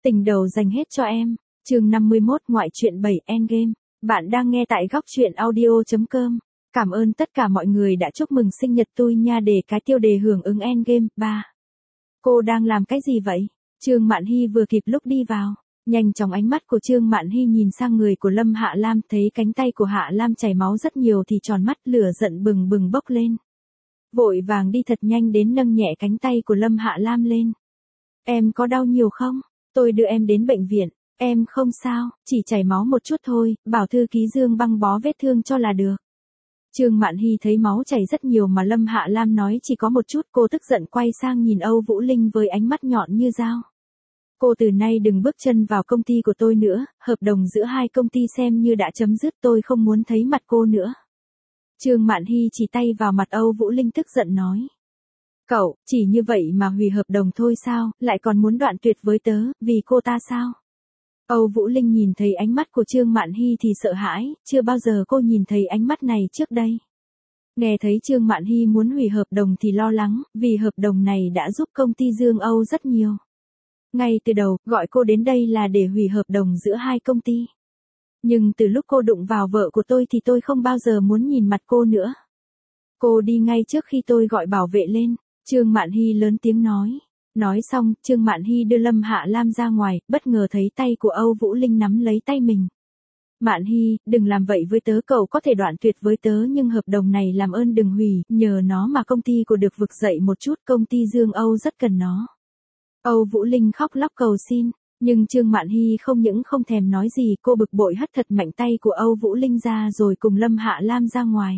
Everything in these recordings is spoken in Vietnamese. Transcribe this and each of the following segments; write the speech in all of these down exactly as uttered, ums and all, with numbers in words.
Tình đầu dành hết cho em. Chương năm mươi mốt ngoại truyện bảy Endgame. Bạn đang nghe tại góc truyện audio chấm com. Cảm ơn tất cả mọi người đã chúc mừng sinh nhật tôi nha, để cái tiêu đề hưởng ứng Endgame. ba. Cô đang làm cái gì vậy? Trương Mạn Hy vừa kịp lúc đi vào. Nhanh chóng ánh mắt của Trương Mạn Hy nhìn sang người của Lâm Hạ Lam, thấy cánh tay của Hạ Lam chảy máu rất nhiều thì tròn mắt, lửa giận bừng bừng bốc lên. Vội vàng đi thật nhanh đến nâng nhẹ cánh tay của Lâm Hạ Lam lên. Em có đau nhiều không? Tôi đưa em đến bệnh viện. Em không sao, chỉ chảy máu một chút thôi, bảo thư ký Dương băng bó vết thương cho là được. Trương Mạn Hy thấy máu chảy rất nhiều mà Lâm Hạ Lam nói chỉ có một chút, cô tức giận quay sang nhìn Âu Vũ Linh với ánh mắt nhọn như dao. Cô từ nay đừng bước chân vào công ty của tôi nữa, hợp đồng giữa hai công ty xem như đã chấm dứt, tôi không muốn thấy mặt cô nữa. Trương Mạn Hy chỉ tay vào mặt Âu Vũ Linh tức giận nói. Cậu, chỉ như vậy mà hủy hợp đồng thôi sao, lại còn muốn đoạn tuyệt với tớ, vì cô ta sao? Âu Vũ Linh nhìn thấy ánh mắt của Trương Mạn Hy thì sợ hãi, chưa bao giờ cô nhìn thấy ánh mắt này trước đây. Nghe thấy Trương Mạn Hy muốn hủy hợp đồng thì lo lắng, vì hợp đồng này đã giúp công ty Dương Âu rất nhiều. Ngay từ đầu, gọi cô đến đây là để hủy hợp đồng giữa hai công ty. Nhưng từ lúc cô đụng vào vợ của tôi thì tôi không bao giờ muốn nhìn mặt cô nữa. Cô đi ngay trước khi tôi gọi bảo vệ lên. Trương Mạn Hy lớn tiếng nói. Nói xong, Trương Mạn Hy đưa Lâm Hạ Lam ra ngoài, bất ngờ thấy tay của Âu Vũ Linh nắm lấy tay mình. Mạn Hy, đừng làm vậy với tớ, cậu có thể đoạn tuyệt với tớ nhưng hợp đồng này làm ơn đừng hủy, nhờ nó mà công ty của được vực dậy một chút, công ty Dương Âu rất cần nó. Âu Vũ Linh khóc lóc cầu xin, nhưng Trương Mạn Hy không những không thèm nói gì, cô bực bội hất thật mạnh tay của Âu Vũ Linh ra rồi cùng Lâm Hạ Lam ra ngoài.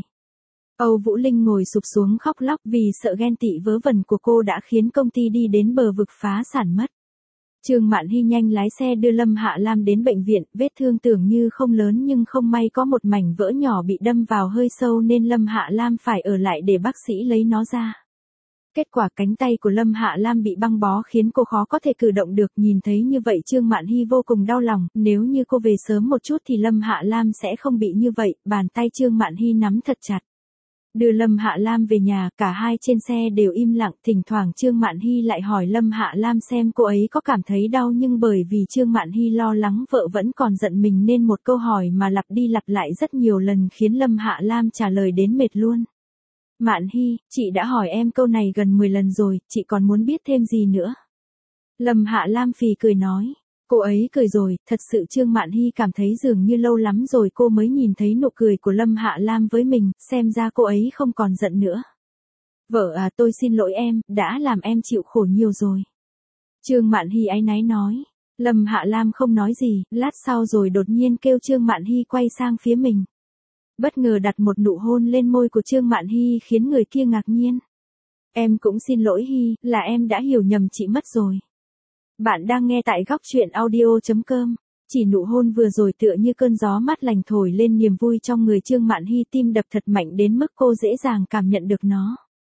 Âu Vũ Linh ngồi sụp xuống khóc lóc vì sợ ghen tị vớ vẩn của cô đã khiến công ty đi đến bờ vực phá sản mất. Trương Mạn Hy nhanh lái xe đưa Lâm Hạ Lam đến bệnh viện, vết thương tưởng như không lớn nhưng không may có một mảnh vỡ nhỏ bị đâm vào hơi sâu nên Lâm Hạ Lam phải ở lại để bác sĩ lấy nó ra. Kết quả cánh tay của Lâm Hạ Lam bị băng bó khiến cô khó có thể cử động được, nhìn thấy như vậy Trương Mạn Hy vô cùng đau lòng, nếu như cô về sớm một chút thì Lâm Hạ Lam sẽ không bị như vậy, bàn tay Trương Mạn Hy nắm thật chặt. Đưa Lâm Hạ Lam về nhà, cả hai trên xe đều im lặng, thỉnh thoảng Trương Mạn Hy lại hỏi Lâm Hạ Lam xem cô ấy có cảm thấy đau nhưng bởi vì Trương Mạn Hy lo lắng vợ vẫn còn giận mình nên một câu hỏi mà lặp đi lặp lại rất nhiều lần khiến Lâm Hạ Lam trả lời đến mệt luôn. Mạn Hy, chị đã hỏi em câu này gần mười lần rồi, chị còn muốn biết thêm gì nữa? Lâm Hạ Lam phì cười nói. Cô ấy cười rồi, thật sự Trương Mạn Hy cảm thấy dường như lâu lắm rồi cô mới nhìn thấy nụ cười của Lâm Hạ Lam với mình, xem ra cô ấy không còn giận nữa. Vợ à, tôi xin lỗi em, đã làm em chịu khổ nhiều rồi. Trương Mạn Hy áy náy nói. Lâm Hạ Lam không nói gì, lát sau rồi đột nhiên kêu Trương Mạn Hy quay sang phía mình. Bất ngờ đặt một nụ hôn lên môi của Trương Mạn Hy khiến người kia ngạc nhiên. Em cũng xin lỗi Hy, là em đã hiểu nhầm chị mất rồi. Bạn đang nghe tại góc truyện audio chấm com. Chỉ nụ hôn vừa rồi tựa như cơn gió mát lành thổi lên niềm vui trong người Trương Mạn Hy, tim đập thật mạnh đến mức cô dễ dàng cảm nhận được nó.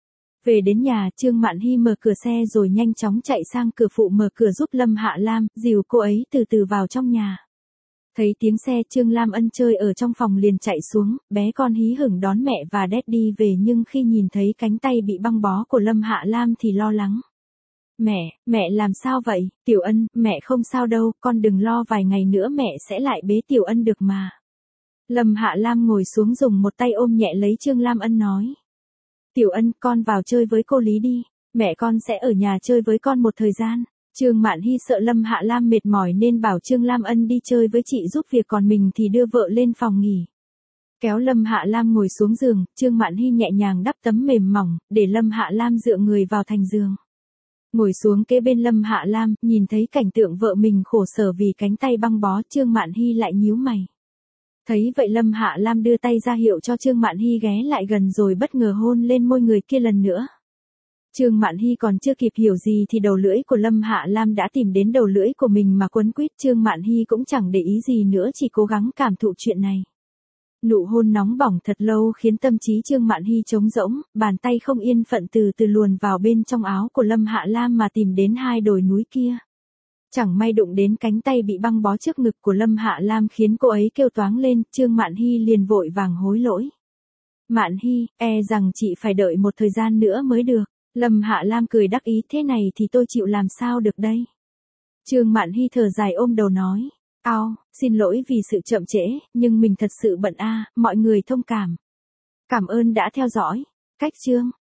Về đến nhà, Trương Mạn Hy mở cửa xe rồi nhanh chóng chạy sang cửa phụ mở cửa giúp Lâm Hạ Lam, dìu cô ấy từ từ vào trong nhà. Thấy tiếng xe, Trương Lam Ân chơi ở trong phòng liền chạy xuống, bé con hí hửng đón mẹ và Daddy về nhưng khi nhìn thấy cánh tay bị băng bó của Lâm Hạ Lam thì lo lắng. Mẹ, mẹ làm sao vậy? Tiểu Ân, mẹ không sao đâu, con đừng lo, vài ngày nữa mẹ sẽ lại bế Tiểu Ân được mà. Lâm Hạ Lam ngồi xuống dùng một tay ôm nhẹ lấy Trương Lam Ân nói. Tiểu Ân, con vào chơi với cô Lý đi, mẹ con sẽ ở nhà chơi với con một thời gian. Trương Mạn Hy sợ Lâm Hạ Lam mệt mỏi nên bảo Trương Lam Ân đi chơi với chị giúp việc, còn mình thì đưa vợ lên phòng nghỉ. Kéo Lâm Hạ Lam ngồi xuống giường, Trương Mạn Hy nhẹ nhàng đắp tấm mềm mỏng, để Lâm Hạ Lam dựa người vào thành giường. Ngồi xuống kế bên Lâm Hạ Lam, nhìn thấy cảnh tượng vợ mình khổ sở vì cánh tay băng bó, Trương Mạn Hy lại nhíu mày. Thấy vậy Lâm Hạ Lam đưa tay ra hiệu cho Trương Mạn Hy ghé lại gần rồi bất ngờ hôn lên môi người kia lần nữa. Trương Mạn Hy còn chưa kịp hiểu gì thì đầu lưỡi của Lâm Hạ Lam đã tìm đến đầu lưỡi của mình mà quấn quýt. Trương Mạn Hy cũng chẳng để ý gì nữa, chỉ cố gắng cảm thụ chuyện này. Nụ hôn nóng bỏng thật lâu khiến tâm trí Trương Mạn Hy trống rỗng, bàn tay không yên phận từ từ luồn vào bên trong áo của Lâm Hạ Lam mà tìm đến hai đồi núi kia. Chẳng may đụng đến cánh tay bị băng bó trước ngực của Lâm Hạ Lam khiến cô ấy kêu toáng lên, Trương Mạn Hy liền vội vàng hối lỗi. Mạn Hy, e rằng chị phải đợi một thời gian nữa mới được. Lâm Hạ Lam cười đắc ý, thế này thì tôi chịu làm sao được đây. Trương Mạn Hy thở dài ôm đầu nói. Ao, xin lỗi vì sự chậm trễ, nhưng mình thật sự bận a, mọi người thông cảm. Cảm ơn đã theo dõi. Cách chương.